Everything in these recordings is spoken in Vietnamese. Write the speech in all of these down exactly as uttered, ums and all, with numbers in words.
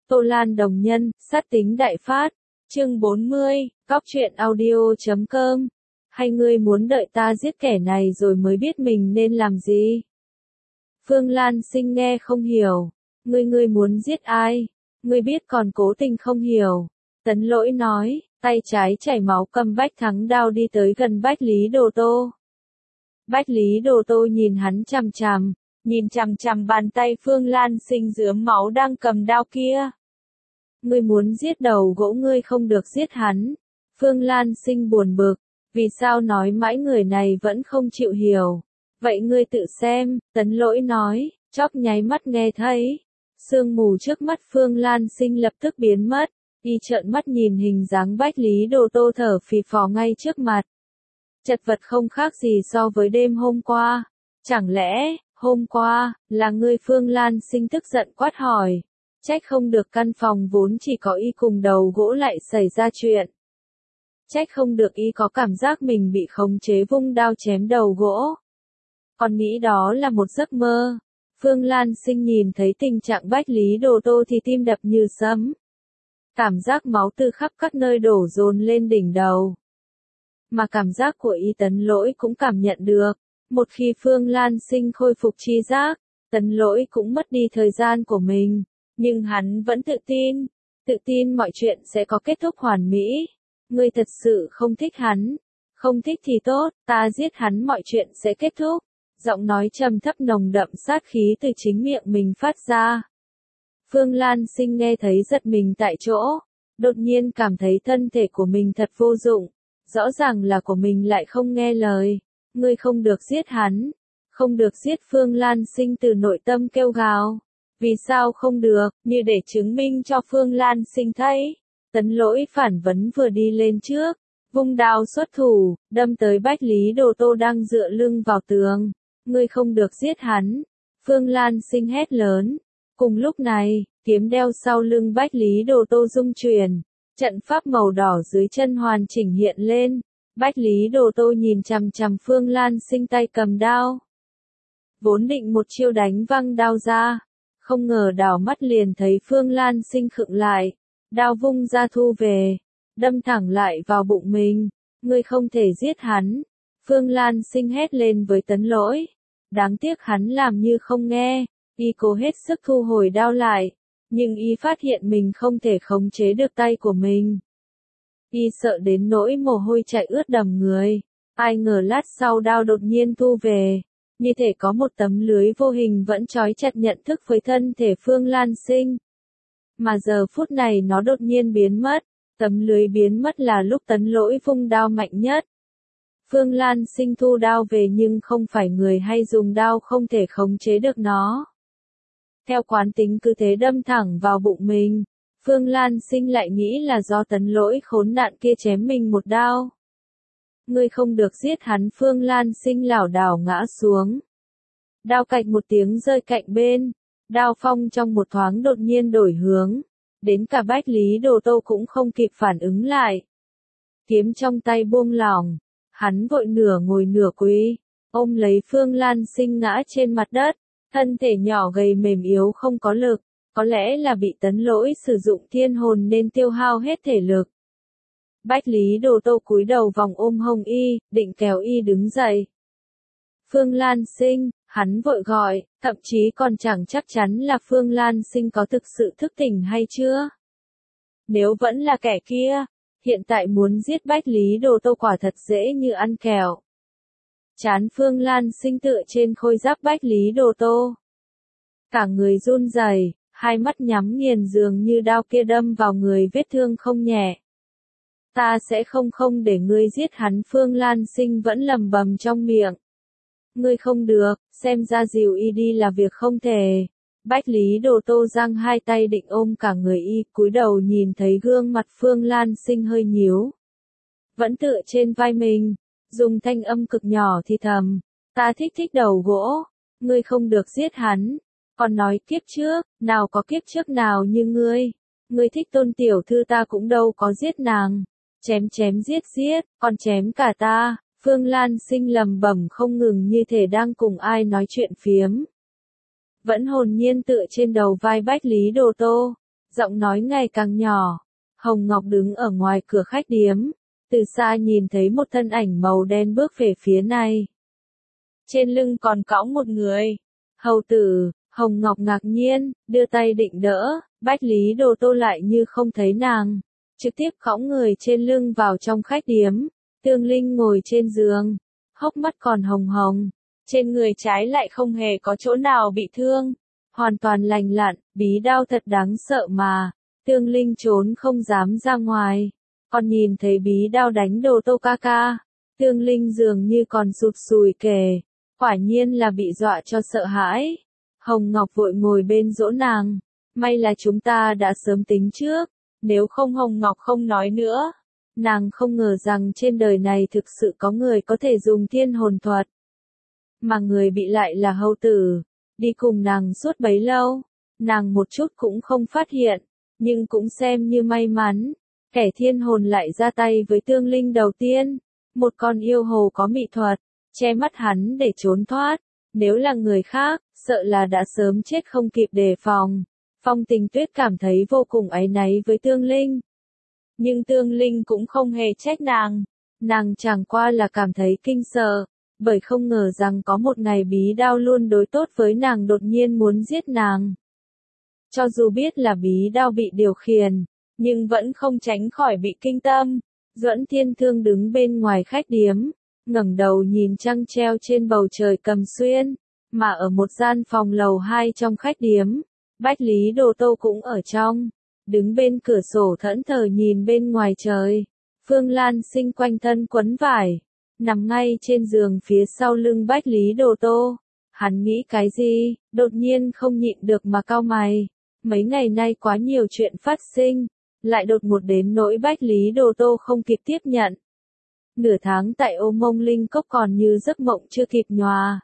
Tô Lan đồng nhân, sát tính đại phát. Chương bốn mươi, Cóc truyện audio.com. Hay ngươi muốn đợi ta giết kẻ này rồi mới biết mình nên làm gì? Phương Lan Sinh nghe không hiểu. Ngươi ngươi muốn giết ai? Ngươi biết còn cố tình không hiểu. Tấn Lỗi nói, tay trái chảy máu cầm Bách Thắng đao đi tới gần Bách Lý Đồ Tô. Bách Lý Đồ Tô nhìn hắn chằm chằm, nhìn chằm chằm bàn tay Phương Lan Sinh rướm máu đang cầm đao kia. Ngươi muốn giết đầu gỗ ngươi không được giết hắn. Phương Lan Sinh buồn bực, vì sao nói mãi người này vẫn không chịu hiểu. Vậy ngươi tự xem, Tấn Lỗi nói, chóp nháy mắt nghe thấy. Sương mù trước mắt Phương Lan Sinh lập tức biến mất, y trợn mắt nhìn hình dáng Bách Lý Đồ Tô thở phì phò ngay trước mặt. Chật vật không khác gì so với đêm hôm qua. Chẳng lẽ, hôm qua, là ngươi? Phương Lan Sinh tức giận quát hỏi. Trách không được căn phòng vốn chỉ có y cùng đầu gỗ lại xảy ra chuyện. Trách không được y có cảm giác mình bị khống chế vung đao chém đầu gỗ. Còn nghĩ đó là một giấc mơ. Phương Lan Sinh nhìn thấy tình trạng Bách Lý Đồ Tô thì tim đập như sấm. Cảm giác máu từ khắp các nơi đổ dồn lên đỉnh đầu. Mà cảm giác của y Tấn Lỗi cũng cảm nhận được. Một khi Phương Lan Sinh khôi phục tri giác, Tấn Lỗi cũng mất đi thời gian của mình. Nhưng hắn vẫn tự tin, tự tin mọi chuyện sẽ có kết thúc hoàn mỹ. Ngươi thật sự không thích hắn, không thích thì tốt, ta giết hắn mọi chuyện sẽ kết thúc. Giọng nói trầm thấp nồng đậm sát khí từ chính miệng mình phát ra. Phương Lan Sinh nghe thấy giật mình tại chỗ, đột nhiên cảm thấy thân thể của mình thật vô dụng, rõ ràng là của mình lại không nghe lời. Ngươi không được giết hắn, không được giết. Phương Lan Sinh từ nội tâm kêu gào. Vì sao không được? Như để chứng minh cho Phương Lan Sinh thấy. Tấn Lỗi phản vấn vừa đi lên trước, vung đao xuất thủ, đâm tới Bách Lý Đồ Tô đang dựa lưng vào tường. Ngươi không được giết hắn. Phương Lan Sinh hét lớn. Cùng lúc này, kiếm đeo sau lưng Bách Lý Đồ Tô rung chuyển, trận pháp màu đỏ dưới chân hoàn chỉnh hiện lên. Bách Lý Đồ Tô nhìn chằm chằm Phương Lan Sinh tay cầm đao. Vốn định một chiêu đánh văng đao ra, không ngờ đảo mắt liền thấy Phương Lan Sinh khựng lại, đao vung ra thu về, đâm thẳng lại vào bụng mình. Ngươi không thể giết hắn. Phương Lan Sinh hét lên với Tấn Lỗi. Đáng tiếc hắn làm như không nghe, y cố hết sức thu hồi đao lại, nhưng y phát hiện mình không thể khống chế được tay của mình. Y sợ đến nỗi mồ hôi chảy ướt đầm người, ai ngờ lát sau đao đột nhiên thu về. Như thể có một tấm lưới vô hình vẫn trói chặt nhận thức với thân thể Phương Lan Sinh. Mà giờ phút này nó đột nhiên biến mất, tấm lưới biến mất là lúc Tấn Lỗi vung đao mạnh nhất. Phương Lan Sinh thu đao về nhưng không phải người hay dùng đao không thể khống chế được nó. Theo quán tính cứ thế đâm thẳng vào bụng mình, Phương Lan Sinh lại nghĩ là do Tấn Lỗi khốn nạn kia chém mình một đao. Ngươi không được giết hắn. Phương Lan Sinh lảo đảo ngã xuống. Đao cạch một tiếng rơi cạnh bên, đao phong trong một thoáng đột nhiên đổi hướng, đến cả Bách Lý Đồ Tô cũng không kịp phản ứng lại. Kiếm trong tay buông lỏng, hắn vội nửa ngồi nửa quỳ, ôm lấy Phương Lan Sinh ngã trên mặt đất, thân thể nhỏ gầy mềm yếu không có lực, có lẽ là bị Tấn Lỗi sử dụng thiên hồn nên tiêu hao hết thể lực. Bách Lý Đồ Tô cúi đầu vòng ôm hông y, định kéo y đứng dậy. Phương Lan Sinh, hắn vội gọi, thậm chí còn chẳng chắc chắn là Phương Lan Sinh có thực sự thức tỉnh hay chưa. Nếu vẫn là kẻ kia, hiện tại muốn giết Bách Lý Đồ Tô quả thật dễ như ăn kẹo. Trán Phương Lan Sinh tựa trên khôi giáp Bách Lý Đồ Tô. Cả người run rẩy, hai mắt nhắm nghiền dường như đao kia đâm vào người vết thương không nhẹ. Ta sẽ không không để ngươi giết hắn. Phương Lan Sinh vẫn lầm bầm trong miệng. Ngươi không được, xem ra dìu y đi là việc không thể. Bách Lý Đồ Tô giang hai tay định ôm cả người y, cúi đầu nhìn thấy gương mặt Phương Lan Sinh hơi nhíu. Vẫn tựa trên vai mình, dùng thanh âm cực nhỏ thì thầm. Ta thích thích đầu gỗ, ngươi không được giết hắn. Còn nói kiếp trước, nào có kiếp trước nào như ngươi. Ngươi thích Tôn tiểu thư ta cũng đâu có giết nàng. Chém chém giết giết, còn chém cả ta. Phương Lan Sinh lầm bẩm không ngừng như thể đang cùng ai nói chuyện phiếm. Vẫn hồn nhiên tựa trên đầu vai Bách Lý Đồ Tô. giọng nói ngày càng nhỏ. Hồng Ngọc đứng ở ngoài cửa khách điếm, từ xa nhìn thấy một thân ảnh màu đen bước về phía này. Trên lưng còn cõng một người. Hầu tử, Hồng Ngọc ngạc nhiên, đưa tay định đỡ, Bách Lý Đồ Tô lại như không thấy nàng. Trực tiếp cõng người trên lưng vào trong khách điếm. Tương Linh ngồi trên giường, hốc mắt còn hồng hồng. Trên người trái lại không hề có chỗ nào bị thương. Hoàn toàn lành lặn, bí đao thật đáng sợ mà. Tương Linh trốn không dám ra ngoài. Còn nhìn thấy bí đao đánh Đồ Tô ca ca. Tương Linh dường như còn sụt sùi kề. Quả nhiên là bị dọa cho sợ hãi. Hồng Ngọc vội ngồi bên dỗ nàng. May là chúng ta đã sớm tính trước. Nếu không Hồng Ngọc không nói nữa. Nàng không ngờ rằng trên đời này thực sự có người có thể dùng thiên hồn thuật. Mà người bị lại là hầu tử. Đi cùng nàng suốt bấy lâu. Nàng một chút cũng không phát hiện. Nhưng cũng xem như may mắn. Kẻ thiên hồn lại ra tay với Tương Linh đầu tiên. Một con yêu hồ có mị thuật. Che mắt hắn để trốn thoát. Nếu là người khác, sợ là đã sớm chết không kịp đề phòng. Phong Tình Tuyết cảm thấy vô cùng áy náy với Tương Linh. Nhưng Tương Linh cũng không hề trách nàng. Nàng chẳng qua là cảm thấy kinh sợ. Bởi không ngờ rằng có một ngày bí đao luôn đối tốt với nàng đột nhiên muốn giết nàng. Cho dù biết là bí đao bị điều khiển, nhưng vẫn không tránh khỏi bị kinh tâm. Duẫn Thiên Thương đứng bên ngoài khách điếm, ngẩng đầu nhìn trăng treo trên bầu trời Cầm Xuyên, mà ở một gian phòng lầu hai trong khách điếm, Bách Lý Đồ Tô cũng ở trong, đứng bên cửa sổ thẫn thờ nhìn bên ngoài trời. Phương Lan Sinh quanh thân quấn vải, nằm ngay trên giường phía sau lưng Bách Lý Đồ Tô. Hắn nghĩ cái gì, đột nhiên không nhịn được mà cau mày. Mấy ngày nay quá nhiều chuyện phát sinh, lại đột ngột đến nỗi Bách Lý Đồ Tô không kịp tiếp nhận. Nửa tháng tại Ô Mông Linh Cốc còn như giấc mộng chưa kịp nhòa.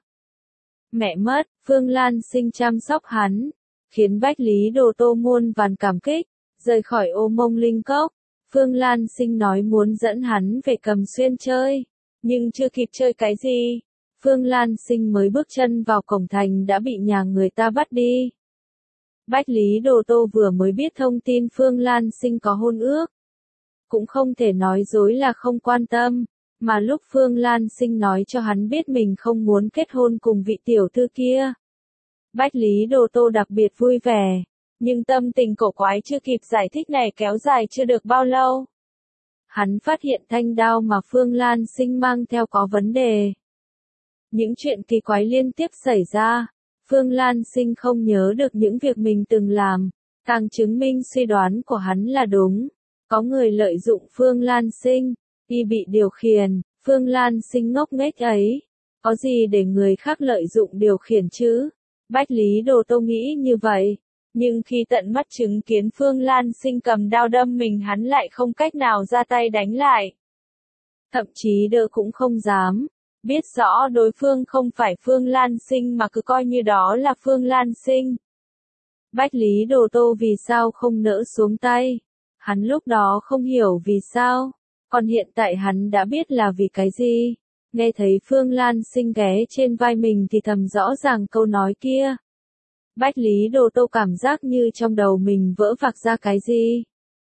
Mẹ mất, Phương Lan Sinh chăm sóc hắn, khiến Bách Lý Đồ Tô muôn vàn cảm kích. Rời khỏi Ô Mông Linh Cốc, Phương Lan Sinh nói muốn dẫn hắn về Cầm Xuyên chơi, nhưng chưa kịp chơi cái gì. Phương Lan Sinh mới bước chân vào cổng thành đã bị nhà người ta bắt đi. Bách Lý Đồ Tô vừa mới biết thông tin Phương Lan Sinh có hôn ước. Cũng không thể nói dối là không quan tâm, mà lúc Phương Lan Sinh nói cho hắn biết mình không muốn kết hôn cùng vị tiểu thư kia. Bách Lý Đồ Tô đặc biệt vui vẻ, nhưng tâm tình cổ quái chưa kịp giải thích này kéo dài chưa được bao lâu. Hắn phát hiện thanh đao mà Phương Lan Sinh mang theo có vấn đề. Những chuyện kỳ quái liên tiếp xảy ra. Phương Lan Sinh không nhớ được những việc mình từng làm, càng chứng minh suy đoán của hắn là đúng. Có người lợi dụng Phương Lan Sinh, y bị điều khiển, Phương Lan Sinh ngốc nghếch ấy. Có gì để người khác lợi dụng điều khiển chứ? Bách Lý Đồ Tô nghĩ như vậy. Nhưng khi tận mắt chứng kiến Phương Lan Sinh cầm đao đâm mình hắn lại không cách nào ra tay đánh lại. Thậm chí đỡ cũng không dám. Biết rõ đối phương không phải Phương Lan Sinh mà cứ coi như đó là Phương Lan Sinh. Bách Lý Đồ Tô vì sao không nỡ xuống tay? Hắn lúc đó không hiểu vì sao, còn hiện tại hắn đã biết là vì cái gì. Nghe thấy Phương Lan Sinh ghé trên vai mình thì thầm rõ ràng câu nói kia. Bách Lý Đồ Tô cảm giác như trong đầu mình vỡ vạc ra cái gì.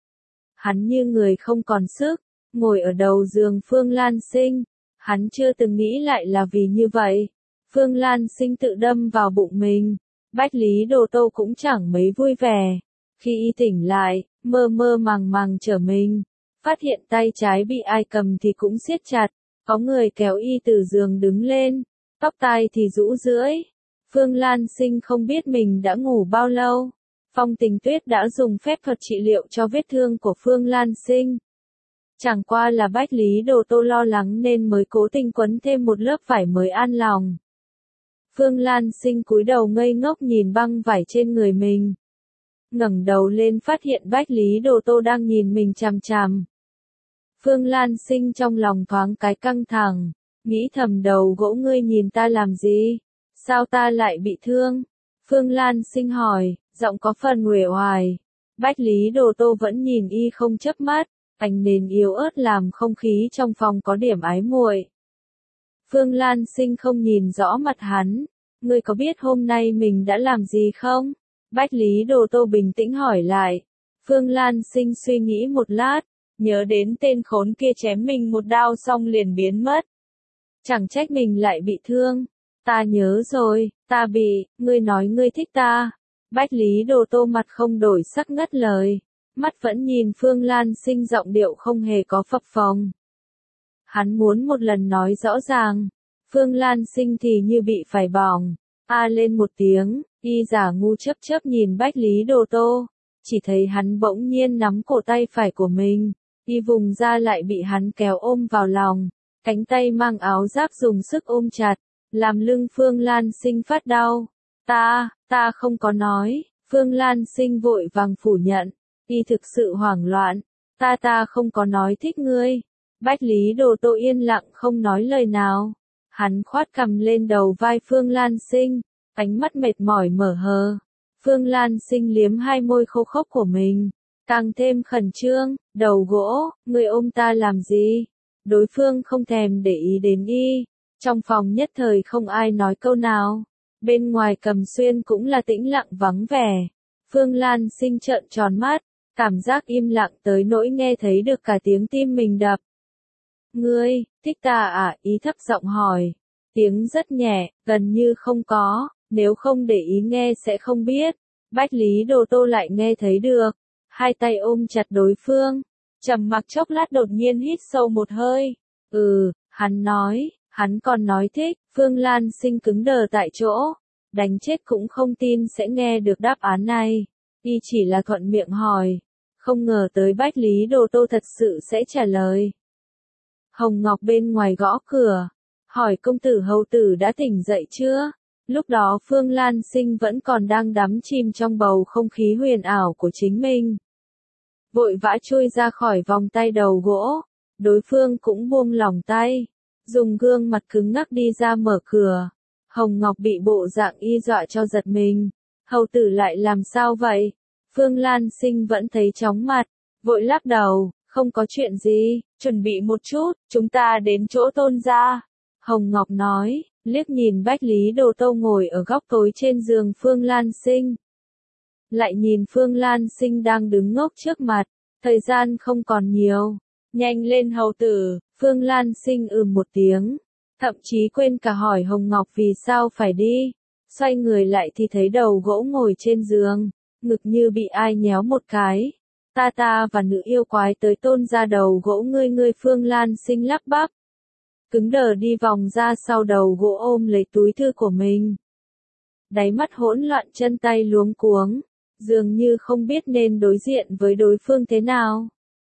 Hắn như người không còn sức, ngồi ở đầu giường Phương Lan Sinh. Hắn chưa từng nghĩ lại là vì như vậy. Phương Lan Sinh tự đâm vào bụng mình. Bách Lý Đồ Tô cũng chẳng mấy vui vẻ. Khi y tỉnh lại, mơ mơ màng màng trở mình. Phát hiện tay trái bị ai cầm thì cũng siết chặt. Có người kéo y từ giường đứng lên. Tóc tai thì rũ rưỡi. Phương Lan Sinh không biết mình đã ngủ bao lâu. Phong Tình Tuyết đã dùng phép thuật trị liệu cho vết thương của Phương Lan Sinh. Chẳng qua là Bách Lý Đồ Tô lo lắng nên mới cố tình quấn thêm một lớp vải mới an lòng. Phương Lan Sinh cúi đầu ngây ngốc nhìn băng vải trên người mình. Ngẩng đầu lên phát hiện Bách Lý Đồ Tô đang nhìn mình chằm chằm. Phương Lan Sinh trong lòng thoáng cái căng thẳng, nghĩ thầm đầu gỗ ngươi nhìn ta làm gì? Sao ta lại bị thương? Phương Lan Sinh hỏi, giọng có phần uể oải. Bách Lý Đồ Tô vẫn nhìn y không chớp mắt. Ánh nến yếu ớt làm không khí trong phòng có điểm ái muội. Phương Lan Sinh không nhìn rõ mặt hắn. Ngươi có biết hôm nay mình đã làm gì không? Bách Lý Đồ Tô bình tĩnh hỏi lại. Phương Lan Sinh suy nghĩ một lát, nhớ đến tên khốn kia chém mình một đao xong liền biến mất. Chẳng trách mình lại bị thương. Ta nhớ rồi, ta bị, ngươi nói ngươi thích ta. Bách Lý Đồ Tô mặt không đổi sắc ngắt lời, mắt vẫn nhìn Phương Lan Sinh giọng điệu không hề có phập phồng. Hắn muốn một lần nói rõ ràng, Phương Lan Sinh thì như bị phải bỏng, a lên một tiếng, y giả ngu chấp chấp nhìn Bách Lý Đồ Tô, chỉ thấy hắn bỗng nhiên nắm cổ tay phải của mình, y vùng ra lại bị hắn kéo ôm vào lòng, cánh tay mang áo giáp dùng sức ôm chặt, làm lưng Phương Lan Sinh phát đau. Ta, ta không có nói, Phương Lan Sinh vội vàng phủ nhận, y thực sự hoảng loạn, ta ta không có nói thích ngươi. Bách Lý Đồ Tô yên lặng không nói lời nào, hắn khoát cằm lên đầu vai Phương Lan Sinh, ánh mắt mệt mỏi mở hờ. Phương Lan Sinh liếm hai môi khô khốc của mình, càng thêm khẩn trương, đầu gỗ, ngươi ôm ta làm gì? Đối phương không thèm để ý đến y, trong phòng nhất thời không ai nói câu nào. Bên ngoài Cầm Xuyên cũng là tĩnh lặng vắng vẻ. Phương Lan Sinh trợn tròn mắt, cảm giác im lặng tới nỗi nghe thấy được cả tiếng tim mình đập. Ngươi, thích ta à? Ý thấp giọng hỏi. Tiếng rất nhẹ, gần như không có, nếu không để ý nghe sẽ không biết. Bách Lý Đồ Tô lại nghe thấy được. Hai tay ôm chặt đối phương, trầm mặc chốc lát đột nhiên hít sâu một hơi. Ừ, hắn nói. Hắn còn nói thích, Phương Lan Sinh cứng đờ tại chỗ, đánh chết cũng không tin sẽ nghe được đáp án này. Y chỉ là thuận miệng hỏi, không ngờ tới Bách Lý Đồ Tô thật sự sẽ trả lời. Hồng Ngọc bên ngoài gõ cửa, hỏi công tử hầu tử đã tỉnh dậy chưa? Lúc đó Phương Lan Sinh vẫn còn đang đắm chìm trong bầu không khí huyền ảo của chính mình. Vội vã chui ra khỏi vòng tay đầu gỗ, đối phương cũng buông lỏng tay. Dùng gương mặt cứng ngắc đi ra mở cửa. Hồng Ngọc bị bộ dạng y dọa cho giật mình. Hầu tử lại làm sao vậy? Phương Lan Sinh vẫn thấy chóng mặt, vội lắc đầu, không có chuyện gì, chuẩn bị một chút, chúng ta đến chỗ Tôn gia. Hồng Ngọc nói, liếc nhìn Bách Lý Đồ Tô ngồi ở góc tối trên giường Phương Lan Sinh. Lại nhìn Phương Lan Sinh đang đứng ngốc trước mặt, thời gian không còn nhiều. Nhanh lên hầu tử, Phương Lan Sinh ừm một tiếng, thậm chí quên cả hỏi Hồng Ngọc vì sao phải đi. Xoay người lại thì thấy đầu gỗ ngồi trên giường, ngực như bị ai nhéo một cái. Ta ta và nữ yêu quái tới Tôn gia đầu gỗ ngươi ngươi Phương Lan Sinh lắp bắp. Cứng đờ đi vòng ra sau đầu gỗ ôm lấy túi thư của mình. Đáy mắt hỗn loạn chân tay luống cuống, dường như không biết nên đối diện với đối phương thế nào.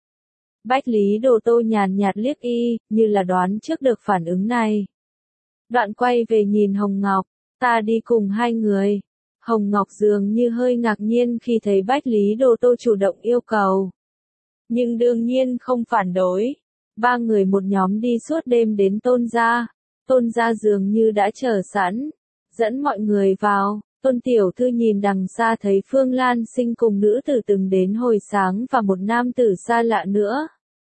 Bách Lý Đồ Tô nhàn nhạt liếc y, như là đoán trước được phản ứng này. Đoạn quay về nhìn Hồng Ngọc, ta đi cùng hai người. Hồng Ngọc dường như hơi ngạc nhiên khi thấy Bách Lý Đồ Tô chủ động yêu cầu. Nhưng đương nhiên không phản đối. Ba người một nhóm đi suốt đêm đến Tôn gia. Tôn gia dường như đã chờ sẵn, dẫn mọi người vào. Tôn tiểu thư nhìn đằng xa thấy Phương Lan Sinh cùng nữ tử từng đến hồi sáng và một nam tử xa lạ nữa.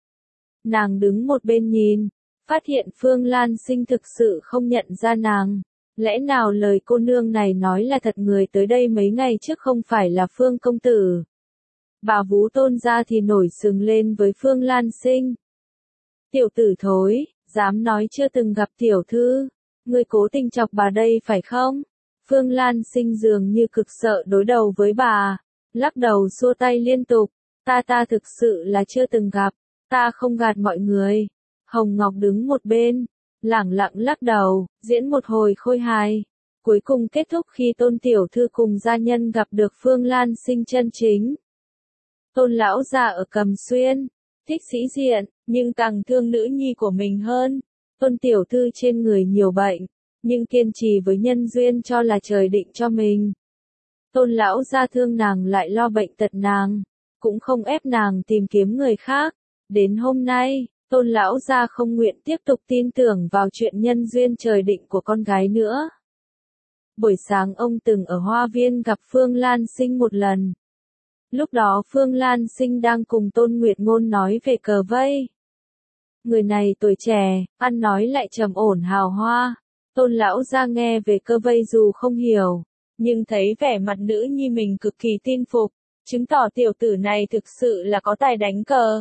Nàng đứng một bên nhìn, phát hiện Phương Lan Sinh thực sự không nhận ra nàng. Lẽ nào lời cô nương này nói là thật, người tới đây mấy ngày trước không phải là Phương công tử? Bà vú Tôn gia thì nổi sừng lên với Phương Lan Sinh. Tiểu tử thối, dám nói chưa từng gặp tiểu thư, ngươi cố tình chọc bà đây phải không? Phương Lan Sinh dường như cực sợ đối đầu với bà, lắc đầu xua tay liên tục, ta ta thực sự là chưa từng gặp, ta không gạt mọi người. Hồng Ngọc đứng một bên, lẳng lặng lắc đầu, diễn một hồi khôi hài, cuối cùng kết thúc khi Tôn tiểu thư cùng gia nhân gặp được Phương Lan Sinh chân chính. Tôn lão gia ở Cầm Xuyên, thích sĩ diện, nhưng càng thương nữ nhi của mình hơn. Tôn tiểu thư trên người nhiều bệnh, nhưng kiên trì với nhân duyên cho là trời định cho mình. Tôn lão gia thương nàng lại lo bệnh tật nàng, cũng không ép nàng tìm kiếm người khác. Đến hôm nay, Tôn lão gia không nguyện tiếp tục tin tưởng vào chuyện nhân duyên trời định của con gái nữa. Buổi sáng ông từng ở hoa viên gặp Phương Lan Sinh một lần. Lúc đó Phương Lan Sinh đang cùng Tôn Nguyệt Ngôn nói về cờ vây. Người này tuổi trẻ, ăn nói lại trầm ổn hào hoa. Tôn lão gia nghe về cơ vây dù không hiểu, nhưng thấy vẻ mặt nữ nhi mình cực kỳ tin phục, chứng tỏ tiểu tử này thực sự là có tài đánh cờ.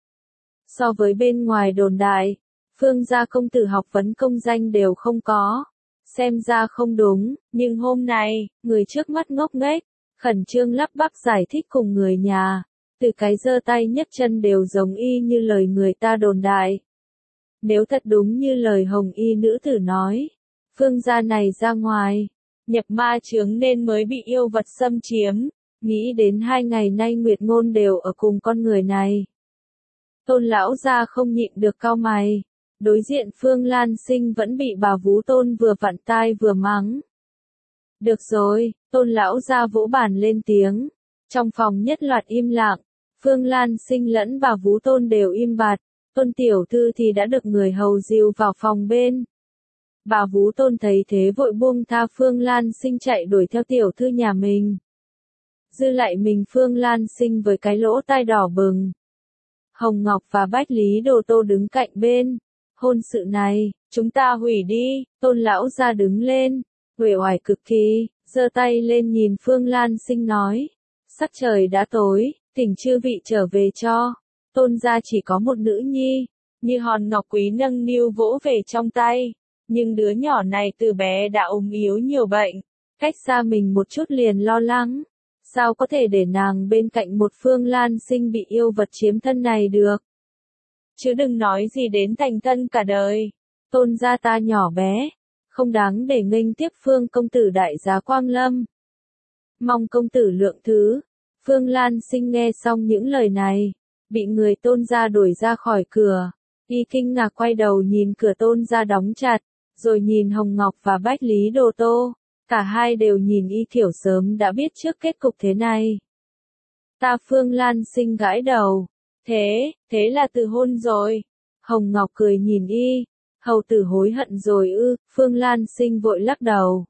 So với bên ngoài đồn đại, Phương gia công tử học vấn công danh đều không có. Xem ra không đúng, nhưng hôm nay, người trước mắt ngốc nghếch, khẩn trương lắp bắp giải thích cùng người nhà. Từ cái giơ tay nhấc chân đều giống y như lời người ta đồn đại. Nếu thật đúng như lời hồng y nữ tử nói, Phương gia này ra ngoài, nhập ma chướng nên mới bị yêu vật xâm chiếm, nghĩ đến hai ngày nay Nguyệt Ngôn đều ở cùng con người này. Tôn lão gia không nhịn được cau mày, đối diện Phương Lan Sinh vẫn bị bà Vú Tôn vừa vặn tai vừa mắng. Được rồi, Tôn lão gia vỗ bàn lên tiếng, trong phòng nhất loạt im lặng, Phương Lan Sinh lẫn bà Vú Tôn đều im bặt, Tôn tiểu thư thì đã được người hầu dìu vào phòng bên. Bà Vú Tôn thấy thế vội buông tha Phương Lan Sinh chạy đuổi theo tiểu thư nhà mình. Dư lại mình Phương Lan Sinh với cái lỗ tai đỏ bừng. Hồng Ngọc và Bách Lý Đồ Tô đứng cạnh bên. Hôn sự này, chúng ta hủy đi, Tôn lão gia đứng lên, uể oải cực kỳ, giơ tay lên nhìn Phương Lan Sinh nói. Sắc trời đã tối, thỉnh chư vị trở về cho. Tôn gia chỉ có một nữ nhi, như hòn ngọc quý nâng niu vỗ về trong tay. Nhưng đứa nhỏ này từ bé đã ốm yếu nhiều bệnh, cách xa mình một chút liền lo lắng. Sao có thể để nàng bên cạnh một Phương Lan Sinh bị yêu vật chiếm thân này được? Chứ đừng nói gì đến thành thân cả đời. Tôn gia ta nhỏ bé, không đáng để nghênh tiếp Phương công tử đại giá quang lâm. Mong công tử lượng thứ. Phương Lan Sinh nghe xong những lời này, bị người Tôn gia đuổi ra khỏi cửa. Y kinh ngạc quay đầu nhìn cửa Tôn gia đóng chặt, rồi nhìn Hồng Ngọc và Bách Lý Đồ Tô. Cả hai đều nhìn y kiểu sớm đã biết trước kết cục thế này. Ta Phương Lan Sinh gãi đầu. Thế, thế là từ hôn rồi. Hồng Ngọc cười nhìn y. Hầu tử hối hận rồi ư, Phương Lan Sinh vội lắc đầu.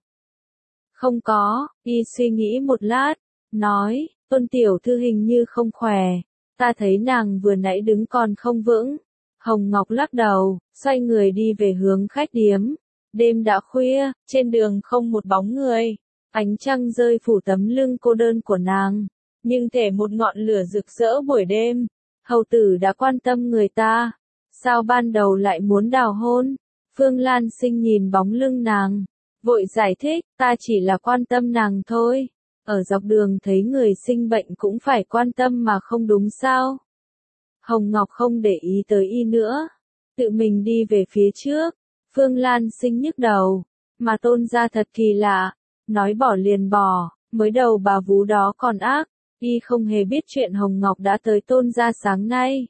Không có, y suy nghĩ một lát, nói, Tôn tiểu thư hình như không khỏe. Ta thấy nàng vừa nãy đứng còn không vững. Hồng Ngọc lắc đầu, xoay người đi về hướng khách điếm. Đêm đã khuya, trên đường không một bóng người. Ánh trăng rơi phủ tấm lưng cô đơn của nàng. Nhưng thể một ngọn lửa rực rỡ buổi đêm. Hầu tử đã quan tâm người ta. Sao ban đầu lại muốn đào hôn? Phương Lan Sinh nhìn bóng lưng nàng. Vội giải thích, ta chỉ là quan tâm nàng thôi. Ở dọc đường thấy người sinh bệnh cũng phải quan tâm mà không đúng sao? Hồng Ngọc không để ý tới y nữa. Tự mình đi về phía trước. Phương Lan Sinh nhức đầu. Mà Tôn gia thật kỳ lạ. Nói bỏ liền bỏ. Mới đầu bà Vú đó còn ác. Y không hề biết chuyện Hồng Ngọc đã tới Tôn gia sáng nay.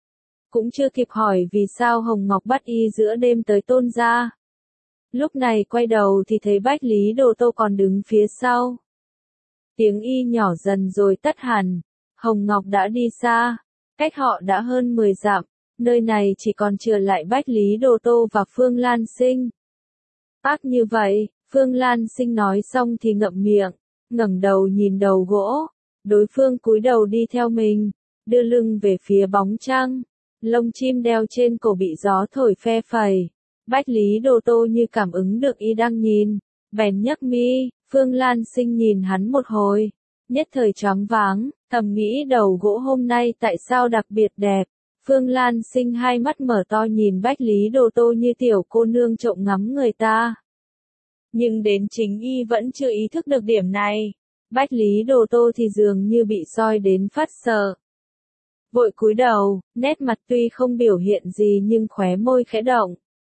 Cũng chưa kịp hỏi vì sao Hồng Ngọc bắt y giữa đêm tới Tôn gia. Lúc này quay đầu thì thấy Bách Lý Đồ Tô còn đứng phía sau. Tiếng y nhỏ dần rồi tắt hẳn. Hồng Ngọc đã đi xa. Cách họ đã hơn mười dặm. Nơi này chỉ còn chừa lại Bách Lý Đồ Tô và Phương Lan Sinh. Ác như vậy, Phương Lan Sinh nói xong thì ngậm miệng, ngẩng đầu nhìn đầu gỗ. Đối phương cúi đầu đi theo mình, đưa lưng về phía bóng trăng. Lông chim đeo trên cổ bị gió thổi phe phẩy. Bách Lý Đồ Tô như cảm ứng được y đang nhìn, bèn nhấc mi. Phương Lan Sinh nhìn hắn một hồi, nhất thời choáng váng, thầm nghĩ đầu gỗ hôm nay tại sao đặc biệt đẹp. Phương Lan Sinh hai mắt mở to nhìn Bách Lý Đồ Tô như tiểu cô nương trộm ngắm người ta. Nhưng đến chính y vẫn chưa ý thức được điểm này. Bách Lý Đồ Tô thì dường như bị soi đến phát sợ. Vội cúi đầu, nét mặt tuy không biểu hiện gì nhưng khóe môi khẽ động.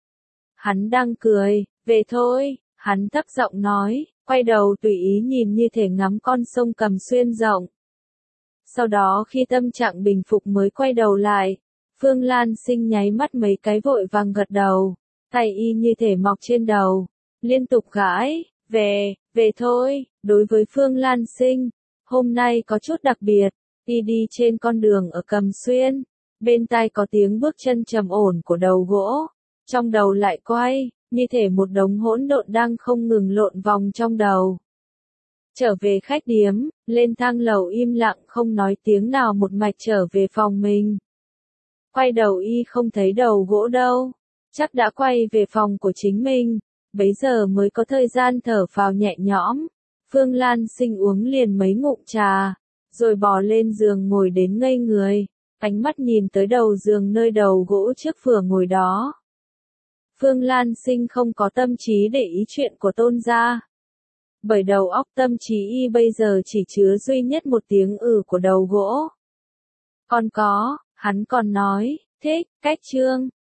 Hắn đang cười, về thôi, hắn thấp giọng nói, quay đầu tùy ý nhìn như thể ngắm con sông Cầm Xuyên rộng. Sau đó khi tâm trạng bình phục mới quay đầu lại, Phương Lan Sinh nháy mắt mấy cái vội vàng gật đầu, tay y như thể mọc trên đầu, liên tục gãi, về, về thôi. Đối với Phương Lan Sinh, hôm nay có chút đặc biệt, y đi trên con đường ở Cầm Xuyên, bên tai có tiếng bước chân trầm ổn của đầu gỗ, trong đầu lại quay, như thể một đống hỗn độn đang không ngừng lộn vòng trong đầu. Trở về khách điếm, lên thang lầu im lặng không nói tiếng nào một mạch trở về phòng mình. Quay đầu y không thấy đầu gỗ đâu, chắc đã quay về phòng của chính mình, bấy giờ mới có thời gian thở phào nhẹ nhõm. Phương Lan Sinh uống liền mấy ngụm trà, rồi bò lên giường ngồi đến ngây người, ánh mắt nhìn tới đầu giường nơi đầu gỗ trước phửa ngồi đó. Phương Lan Sinh không có tâm trí để ý chuyện của Tôn gia. Bởi đầu óc tâm trí y bây giờ chỉ chứa duy nhất một tiếng ừ của đầu gỗ. Còn có, hắn còn nói, thích, cách trương.